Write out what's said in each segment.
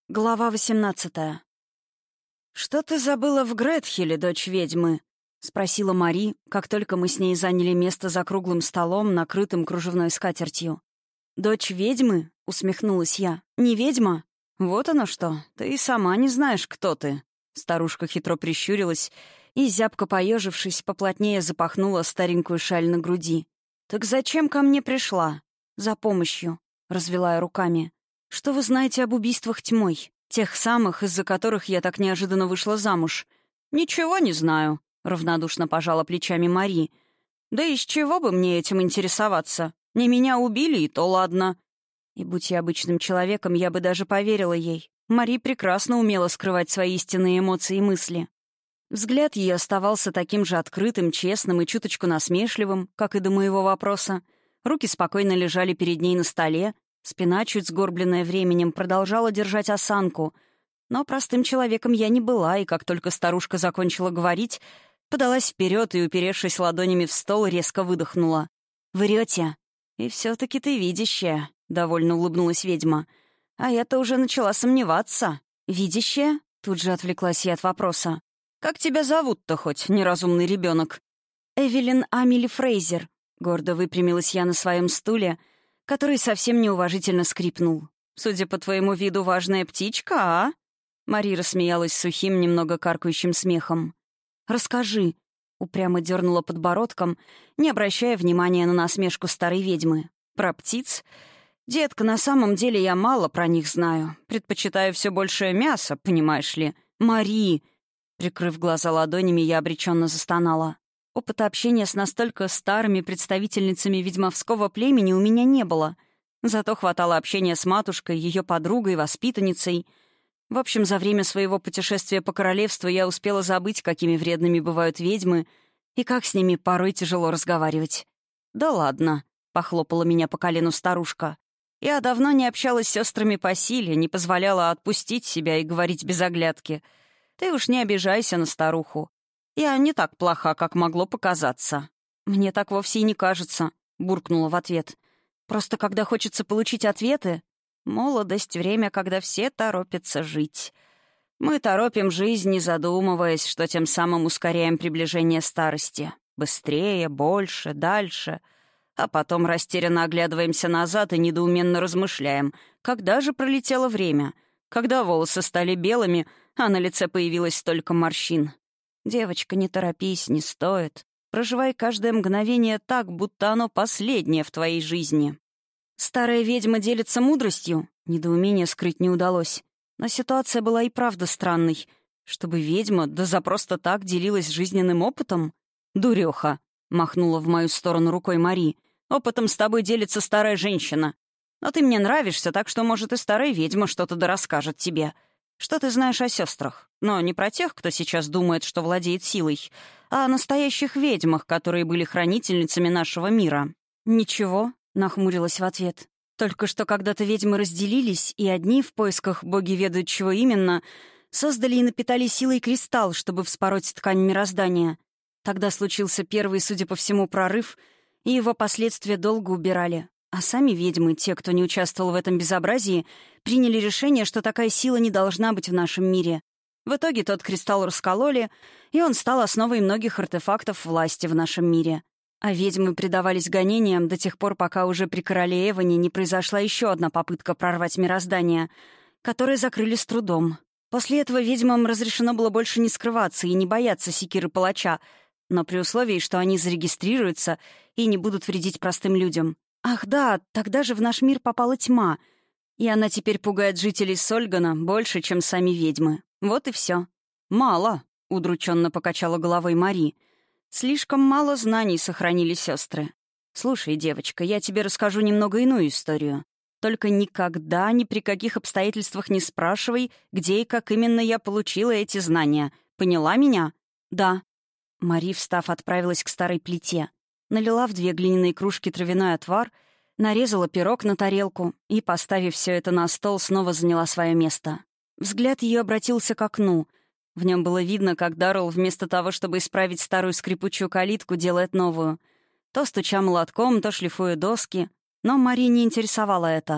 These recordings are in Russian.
Глава 18. «Что ты забыла в Гретхеле, дочь ведьмы?» — спросила Мари, как только мы с ней заняли место за круглым столом, накрытым кружевной скатертью. «Дочь ведьмы?» — усмехнулась я. «Не ведьма?» «Вот оно что. Ты и сама не знаешь, кто ты». Старушка хитро прищурилась и, зябко поежившись, поплотнее запахнула старенькую шаль на груди. «Так зачем ко мне пришла?» «За помощью», — развела я руками. «Что вы знаете об убийствах тьмой? Тех самых, из-за которых я так неожиданно вышла замуж?» «Ничего не знаю», — равнодушно пожала плечами Мари. «Да из чего бы мне этим интересоваться? Не меня убили, и то ладно». И будь я обычным человеком, я бы даже поверила ей. Мари прекрасно умела скрывать свои истинные эмоции и мысли. Взгляд ее оставался таким же открытым, честным и чуточку насмешливым, как и до моего вопроса. Руки спокойно лежали перед ней на столе, спина, чуть сгорбленная временем, продолжала держать осанку. Но простым человеком я не была, и как только старушка закончила говорить, подалась вперед и, уперевшись ладонями в стол, резко выдохнула. «Врете?» «И все-таки ты видящая», — довольно улыбнулась ведьма. «А я-то уже начала сомневаться». «Видящая?» — тут же отвлеклась я от вопроса. «Как тебя зовут-то хоть, неразумный ребенок?» «Эвелин Амели Фрейзер», — гордо выпрямилась я на своем стуле, который совсем неуважительно скрипнул. «Судя по твоему виду, важная птичка, а?» Мари рассмеялась сухим, немного каркающим смехом. «Расскажи», — упрямо дернула подбородком, не обращая внимания на насмешку старой ведьмы. «Про птиц? Детка, на самом деле я мало про них знаю. Предпочитаю все большее мясо, понимаешь ли. Мари!» Прикрыв глаза ладонями, я обреченно застонала. Опыта общения с настолько старыми представительницами ведьмовского племени у меня не было. Зато хватало общения с матушкой, ее подругой, воспитанницей. В общем, за время своего путешествия по королевству я успела забыть, какими вредными бывают ведьмы, и как с ними порой тяжело разговаривать. «Да ладно», — похлопала меня по колену старушка. «Я давно не общалась с сестрами по силе, не позволяла отпустить себя и говорить без оглядки. Ты уж не обижайся на старуху. Я не так плоха, как могло показаться». «Мне так вовсе и не кажется», — буркнула в ответ. «Просто когда хочется получить ответы...» «Молодость — время, когда все торопятся жить. Мы торопим жизнь, не задумываясь, что тем самым ускоряем приближение старости. Быстрее, больше, дальше. А потом растерянно оглядываемся назад и недоуменно размышляем, когда же пролетело время, когда волосы стали белыми, а на лице появилось столько морщин. Девочка, не торопись, не стоит. Проживай каждое мгновение так, будто оно последнее в твоей жизни». Старая ведьма делится мудростью? Недоумение скрыть не удалось. Но ситуация была и правда странной. Чтобы ведьма, да за просто так, делилась жизненным опытом? «Дуреха!» — махнула в мою сторону рукой Мари. «Опытом с тобой делится старая женщина. Но ты мне нравишься, так что, может, и старая ведьма что-то да расскажет тебе. Что ты знаешь о сестрах? Но не про тех, кто сейчас думает, что владеет силой, а о настоящих ведьмах, которые были хранительницами нашего мира». «Ничего», — нахмурилась в ответ. «Только что когда-то ведьмы разделились, и одни, в поисках боги ведают чего именно, создали и напитали силой кристалл, чтобы вспороть ткань мироздания. Тогда случился первый, судя по всему, прорыв, и его последствия долго убирали. А сами ведьмы, те, кто не участвовал в этом безобразии, приняли решение, что такая сила не должна быть в нашем мире. В итоге тот кристалл раскололи, и он стал основой многих артефактов власти в нашем мире. А ведьмы предавались гонениям до тех пор, пока уже при короле Эване не произошла еще одна попытка прорвать мироздание, которое закрыли с трудом. После этого ведьмам разрешено было больше не скрываться и не бояться секиры палача, но при условии, что они зарегистрируются и не будут вредить простым людям. Ах да, тогда же в наш мир попала тьма, и она теперь пугает жителей Сольгана больше, чем сами ведьмы. Вот и все. «Мало», — удрученно покачала головой Мари. «Слишком мало знаний сохранили сестры. Слушай, девочка, я тебе расскажу немного иную историю. Только никогда, ни при каких обстоятельствах не спрашивай, где и как именно я получила эти знания. Поняла меня?» «Да». Мари, встав, отправилась к старой плите. Налила в 2 глиняные кружки травяной отвар, нарезала пирог на тарелку и, поставив все это на стол, снова заняла свое место. Взгляд ее обратился к окну. В нем было видно, как Даррелл вместо того, чтобы исправить старую скрипучую калитку, делает новую. То стуча молотком, то шлифуя доски. Но Мари не интересовало это.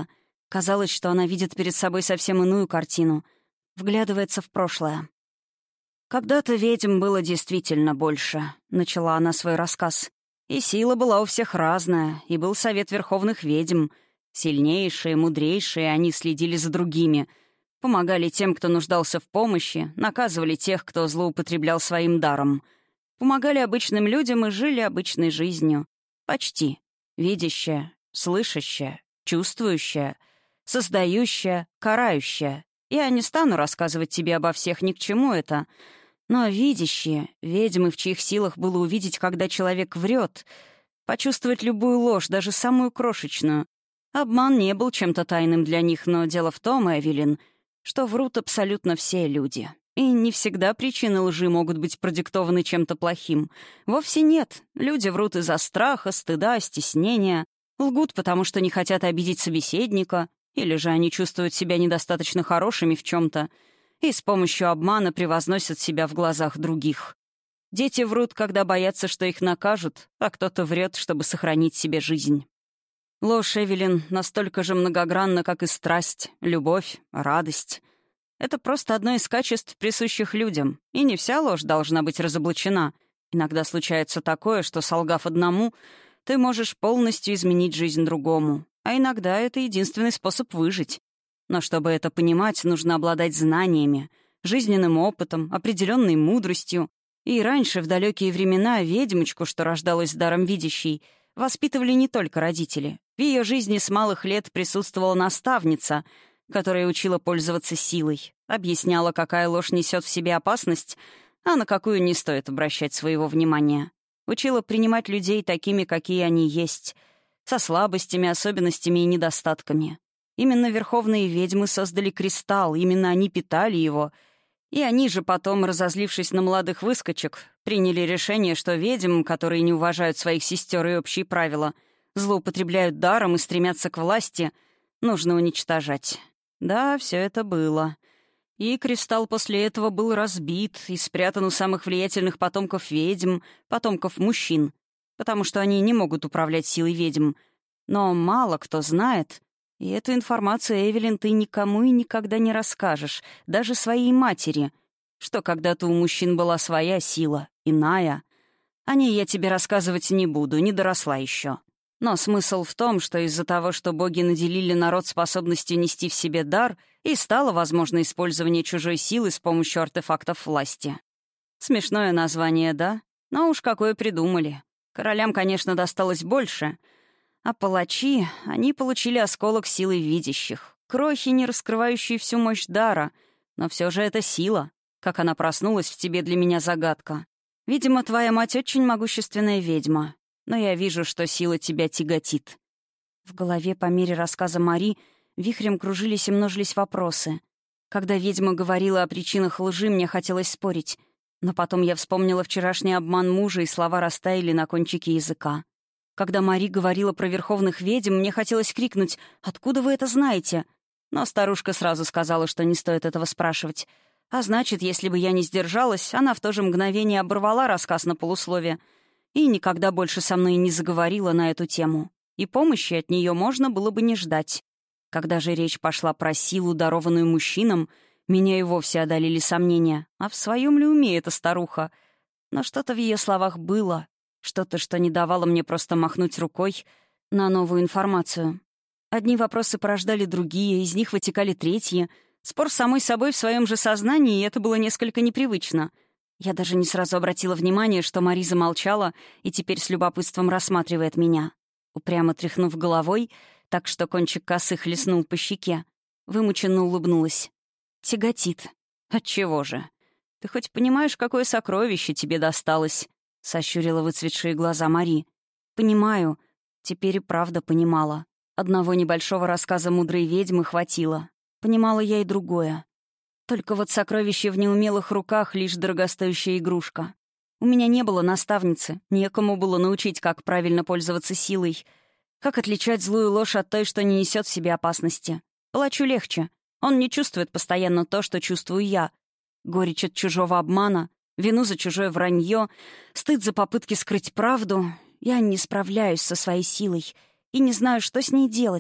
Казалось, что она видит перед собой совсем иную картину, вглядывается в прошлое. «Когда-то ведьм было действительно больше», — начала она свой рассказ. «И сила была у всех разная, и был совет верховных ведьм. Сильнейшие, мудрейшие, они следили за другими, помогали тем, кто нуждался в помощи, наказывали тех, кто злоупотреблял своим даром. Помогали обычным людям и жили обычной жизнью. Почти. Видящая, слышащая, чувствующая, создающая, карающая. Я не стану рассказывать тебе обо всех, ни к чему это. Но видящие, ведьмы, в чьих силах было увидеть, когда человек врет, почувствовать любую ложь, даже самую крошечную. Обман не был чем-то тайным для них, но дело в том, Эвелин, что врут абсолютно все люди. И не всегда причины лжи могут быть продиктованы чем-то плохим. Вовсе нет. Люди врут из-за страха, стыда, стеснения. Лгут, потому что не хотят обидеть собеседника, или же они чувствуют себя недостаточно хорошими в чем-то и с помощью обмана превозносят себя в глазах других. Дети врут, когда боятся, что их накажут, а кто-то врет, чтобы сохранить себе жизнь. Ложь, Эвелин, настолько же многогранна, как и страсть, любовь, радость. Это просто одно из качеств, присущих людям, и не вся ложь должна быть разоблачена. Иногда случается такое, что, солгав одному, ты можешь полностью изменить жизнь другому, а иногда это единственный способ выжить. Но чтобы это понимать, нужно обладать знаниями, жизненным опытом, определенной мудростью. И раньше, в далекие времена, ведьмочку, что рождалась с даром видящей, воспитывали не только родители. В ее жизни с малых лет присутствовала наставница, которая учила пользоваться силой, объясняла, какая ложь несет в себе опасность, а на какую не стоит обращать своего внимания. Учила принимать людей такими, какие они есть, со слабостями, особенностями и недостатками. Именно верховные ведьмы создали кристалл, именно они питали его. И они же потом, разозлившись на молодых выскочек, приняли решение, что ведьм, которые не уважают своих сестер и общие правила, злоупотребляют даром и стремятся к власти, нужно уничтожать. Да, все это было. И кристалл после этого был разбит и спрятан у самых влиятельных потомков ведьм, потомков мужчин, потому что они не могут управлять силой ведьм. Но мало кто знает, и эту информацию, Эвелин, ты никому и никогда не расскажешь, даже своей матери, что когда-то у мужчин была своя сила, иная. О ней я тебе рассказывать не буду, не доросла еще. Но смысл в том, что из-за того, что боги наделили народ способностью нести в себе дар, и стало возможно использование чужой силы с помощью артефактов власти. Смешное название, да? Но уж какое придумали. Королям, конечно, досталось больше, а палачи, они получили осколок силы видящих, крохи, не раскрывающие всю мощь дара, но все же это сила. Как она проснулась в тебе, для меня загадка. Видимо, твоя мать очень могущественная ведьма, но я вижу, что сила тебя тяготит». В голове по мере рассказа Мари вихрем кружились и множились вопросы. Когда ведьма говорила о причинах лжи, мне хотелось спорить, но потом я вспомнила вчерашний обман мужа, и слова растаяли на кончике языка. Когда Мари говорила про верховных ведьм, мне хотелось крикнуть: «Откуда вы это знаете?» Но старушка сразу сказала, что не стоит этого спрашивать. А значит, если бы я не сдержалась, она в то же мгновение оборвала рассказ на полуслове и никогда больше со мной не заговорила на эту тему. И помощи от нее можно было бы не ждать. Когда же речь пошла про силу, дарованную мужчинам, меня и вовсе одолели сомнения. А в своем ли уме эта старуха? Но что-то в ее словах было. Что-то, что не давало мне просто махнуть рукой на новую информацию. Одни вопросы порождали другие, из них вытекали третьи. Спор с самой собой в своем же сознании, и это было несколько непривычно. Я даже не сразу обратила внимание, что Мари замолчала и теперь с любопытством рассматривает меня. Упрямо тряхнув головой, так что кончик косы хлестнул по щеке, вымученно улыбнулась. «Тяготит. Отчего же? Ты хоть понимаешь, какое сокровище тебе досталось?» — сощурила выцветшие глаза Мари. «Понимаю. Теперь и правда понимала. Одного небольшого рассказа мудрой ведьмы хватило. Понимала я и другое. Только вот сокровище в неумелых руках — лишь дорогостоящая игрушка. У меня не было наставницы, некому было научить, как правильно пользоваться силой, как отличать злую ложь от той, что не несет в себе опасности. Палачу легче. Он не чувствует постоянно то, что чувствую я. Горечь от чужого обмана, вину за чужое вранье, стыд за попытки скрыть правду. Я не справляюсь со своей силой и не знаю, что с ней делать.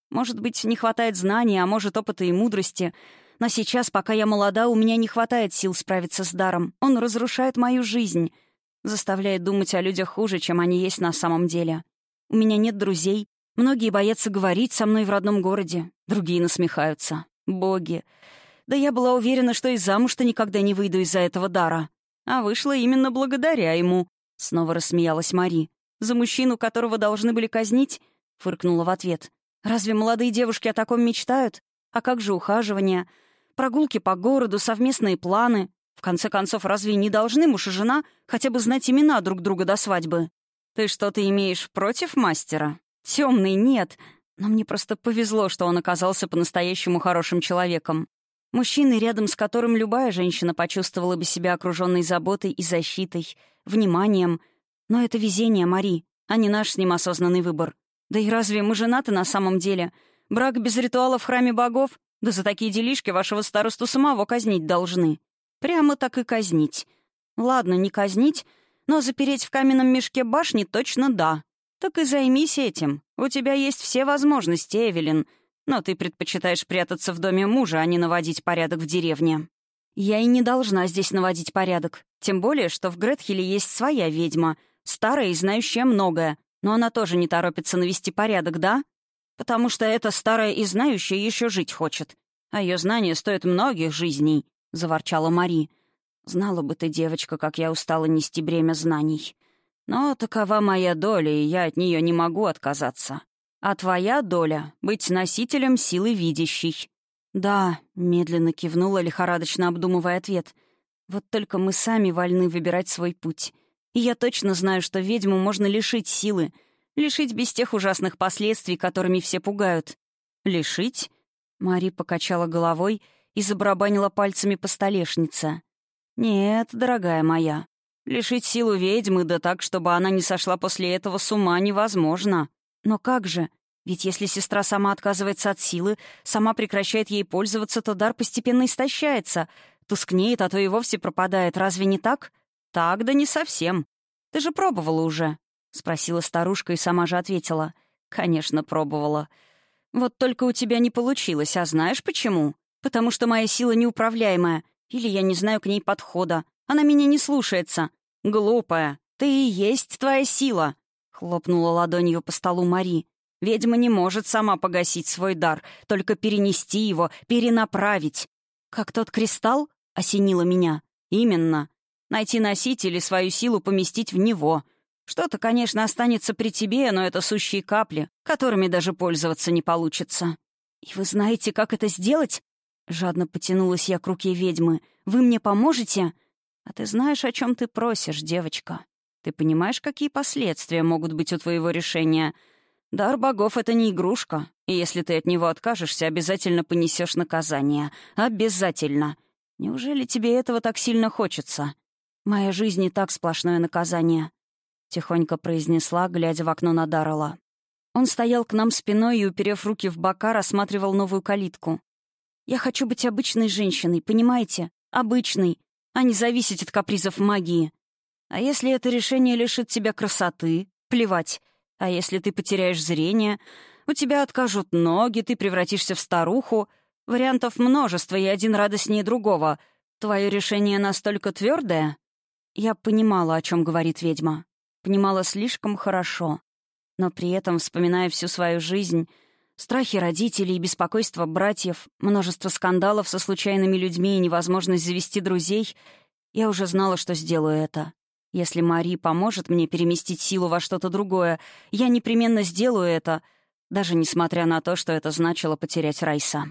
Может быть, не хватает знаний, а может, опыта и мудрости. Но сейчас, пока я молода, у меня не хватает сил справиться с даром. Он разрушает мою жизнь, заставляет думать о людях хуже, чем они есть на самом деле. У меня нет друзей. Многие боятся говорить со мной в родном городе. Другие насмехаются. Боги. Да я была уверена, что и замуж-то никогда не выйду из-за этого дара. А вышла именно благодаря ему. Снова рассмеялась Мари. «За мужчину, которого должны были казнить?» — фыркнула в ответ. «Разве молодые девушки о таком мечтают? А как же ухаживание? Прогулки по городу, совместные планы? В конце концов, разве не должны муж и жена хотя бы знать имена друг друга до свадьбы? Ты что-то имеешь против мастера? Темный нет. Но мне просто повезло, что он оказался по-настоящему хорошим человеком. Мужчиной, рядом с которым любая женщина почувствовала бы себя окруженной заботой и защитой, вниманием. Но это везение, Мари, а не наш с ним осознанный выбор. Да и разве мы женаты на самом деле? Брак без ритуала в храме богов? Да за такие делишки вашего старосту самого казнить должны. Прямо так и казнить. Ладно, не казнить, но запереть в каменном мешке башни точно да. Так и займись этим. У тебя есть все возможности, Эвелин. Но ты предпочитаешь прятаться в доме мужа, а не наводить порядок в деревне. Я и не должна здесь наводить порядок. Тем более, что в Гретхеле есть своя ведьма, старая и знающая многое. Но она тоже не торопится навести порядок, да? Потому что эта старая и знающая еще жить хочет. А ее знания стоят многих жизней, — заворчала Мари. Знала бы ты, девочка, как я устала нести бремя знаний. Но такова моя доля, и я от нее не могу отказаться. А твоя доля — быть носителем силы видящей. Да, — медленно кивнула, лихорадочно обдумывая ответ. Вот только мы сами вольны выбирать свой путь. И я точно знаю, что ведьму можно лишить силы, лишить без тех ужасных последствий, которыми все пугают. Лишить? Мари покачала головой и забарабанила пальцами по столешнице. «Нет, дорогая моя, лишить силу ведьмы, да так, чтобы она не сошла после этого с ума, невозможно. Но как же? Ведь если сестра сама отказывается от силы, сама прекращает ей пользоваться, то дар постепенно истощается, тускнеет, а то и вовсе пропадает. Разве не так? Так, да не совсем. Ты же пробовала уже?» — спросила старушка и сама же ответила. «Конечно, пробовала. Вот только у тебя не получилось, а знаешь почему? Потому что моя сила неуправляемая. Или я не знаю к ней подхода. Она меня не слушается. Глупая, ты и есть твоя сила!» — хлопнула ладонью по столу Мари. «Ведьма не может сама погасить свой дар, только перенести его, перенаправить. Как тот кристалл?» — осенило меня. «Именно. Найти носитель и свою силу поместить в него. Что-то, конечно, останется при тебе, но это сущие капли, которыми даже пользоваться не получится». «И вы знаете, как это сделать?» Жадно потянулась я к руке ведьмы. «Вы мне поможете?» «А ты знаешь, о чем ты просишь, девочка? Ты понимаешь, какие последствия могут быть у твоего решения? Дар богов — это не игрушка, и если ты от него откажешься, обязательно понесешь наказание. Обязательно. Неужели тебе этого так сильно хочется? Моя жизнь и так сплошное наказание», — тихонько произнесла, глядя в окно на Даррелла. Он стоял к нам спиной и, уперев руки в бока, рассматривал новую калитку. «Я хочу быть обычной женщиной, понимаете? Обычной, а не зависеть от капризов магии. А если это решение лишит тебя красоты? Плевать. А если ты потеряешь зрение? У тебя откажут ноги, ты превратишься в старуху. Вариантов множество, и один радостнее другого. Твое решение настолько твердое?» Я понимала, о чем говорит ведьма. Понимала слишком хорошо. Но при этом, вспоминая всю свою жизнь, страхи родителей, беспокойство братьев, множество скандалов со случайными людьми и невозможность завести друзей, я уже знала, что сделаю это. Если Мари поможет мне переместить силу во что-то другое, я непременно сделаю это, даже несмотря на то, что это значило потерять Райса.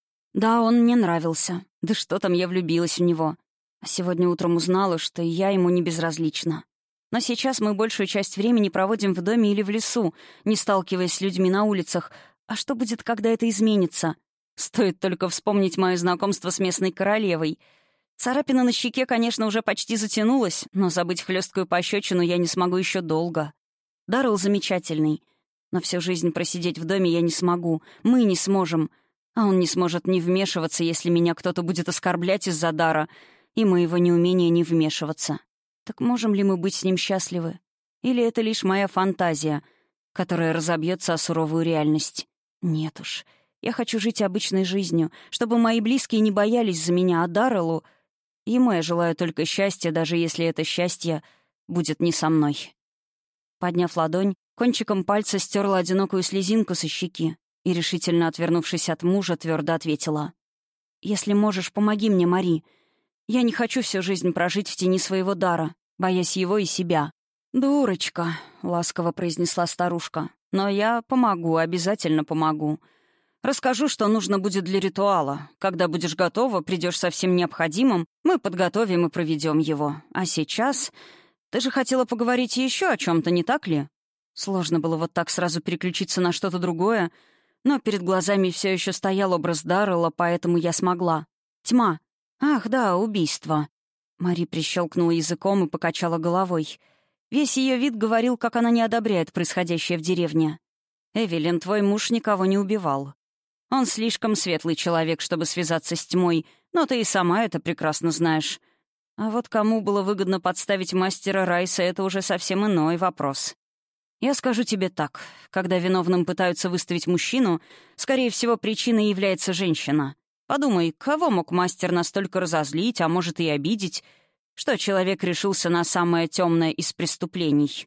Да, он мне нравился. Да что там, я влюбилась в него. А сегодня утром узнала, что я ему не безразлична. Но сейчас мы большую часть времени проводим в доме или в лесу, не сталкиваясь с людьми на улицах. А что будет, когда это изменится? Стоит только вспомнить мое знакомство с местной королевой. Царапина на щеке, конечно, уже почти затянулась, но забыть хлесткую пощечину я не смогу еще долго. Даррелл замечательный, но всю жизнь просидеть в доме я не смогу. Мы не сможем. А он не сможет не вмешиваться, если меня кто-то будет оскорблять из-за дара и моего неумения не вмешиваться. Так можем ли мы быть с ним счастливы? Или это лишь моя фантазия, которая разобьется о суровую реальность? Нет уж. Я хочу жить обычной жизнью, чтобы мои близкие не боялись за меня, а Дарреллу... Ему я желаю только счастья, даже если это счастье будет не со мной. Подняв ладонь, кончиком пальца стерла одинокую слезинку со щеки и, решительно отвернувшись от мужа, твердо ответила. «Если можешь, помоги мне, Мари. Я не хочу всю жизнь прожить в тени своего дара, боясь его и себя». «Дурочка», — ласково произнесла старушка. «Но я помогу, обязательно помогу. Расскажу, что нужно будет для ритуала. Когда будешь готова, придешь со всем необходимым, мы подготовим и проведем его. А сейчас... Ты же хотела поговорить еще о чем-то, не так ли?» Сложно было вот так сразу переключиться на что-то другое, но перед глазами все еще стоял образ Даррелла, поэтому я смогла. «Тьма. Ах, да, убийство». Мари прищелкнула языком и покачала головой. Весь ее вид говорил, как она не одобряет происходящее в деревне. «Эвелин, твой муж никого не убивал. Он слишком светлый человек, чтобы связаться с тьмой, но ты и сама это прекрасно знаешь. А вот кому было выгодно подставить мастера Райса, это уже совсем иной вопрос. Я скажу тебе так. Когда виновным пытаются выставить мужчину, скорее всего, причиной является женщина. Подумай, кого мог мастер настолько разозлить, а может и обидеть, что человек решился на самое темное из преступлений?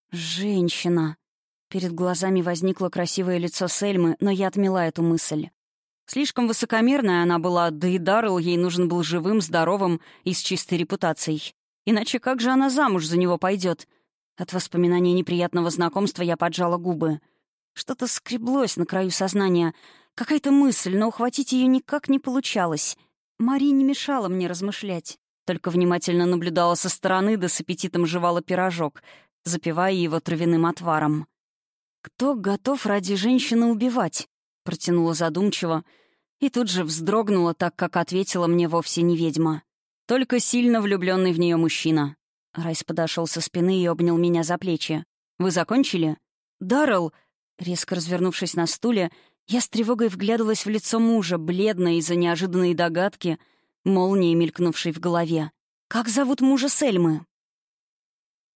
Женщина. Перед глазами возникло красивое лицо Сельмы, но я отмела эту мысль. Слишком высокомерная она была, да и Даррелл ей нужен был живым, здоровым и с чистой репутацией. Иначе как же она замуж за него пойдет? От воспоминаний неприятного знакомства я поджала губы. Что-то скреблось на краю сознания. Какая-то мысль, но ухватить ее никак не получалось. Мари не мешала мне размышлять. Только внимательно наблюдала со стороны, да с аппетитом жевала пирожок, запивая его травяным отваром. «Кто готов ради женщины убивать?» — протянула задумчиво, и тут же вздрогнула, так как ответила мне вовсе не ведьма. «Только сильно влюбленный в нее мужчина». Райс подошел со спины и обнял меня за плечи. «Вы закончили?» «Даррелл!» Резко развернувшись на стуле, я с тревогой вглядывалась в лицо мужа, бледное из-за неожиданной догадки, молнией мелькнувшей в голове. «Как зовут мужа Сельмы?»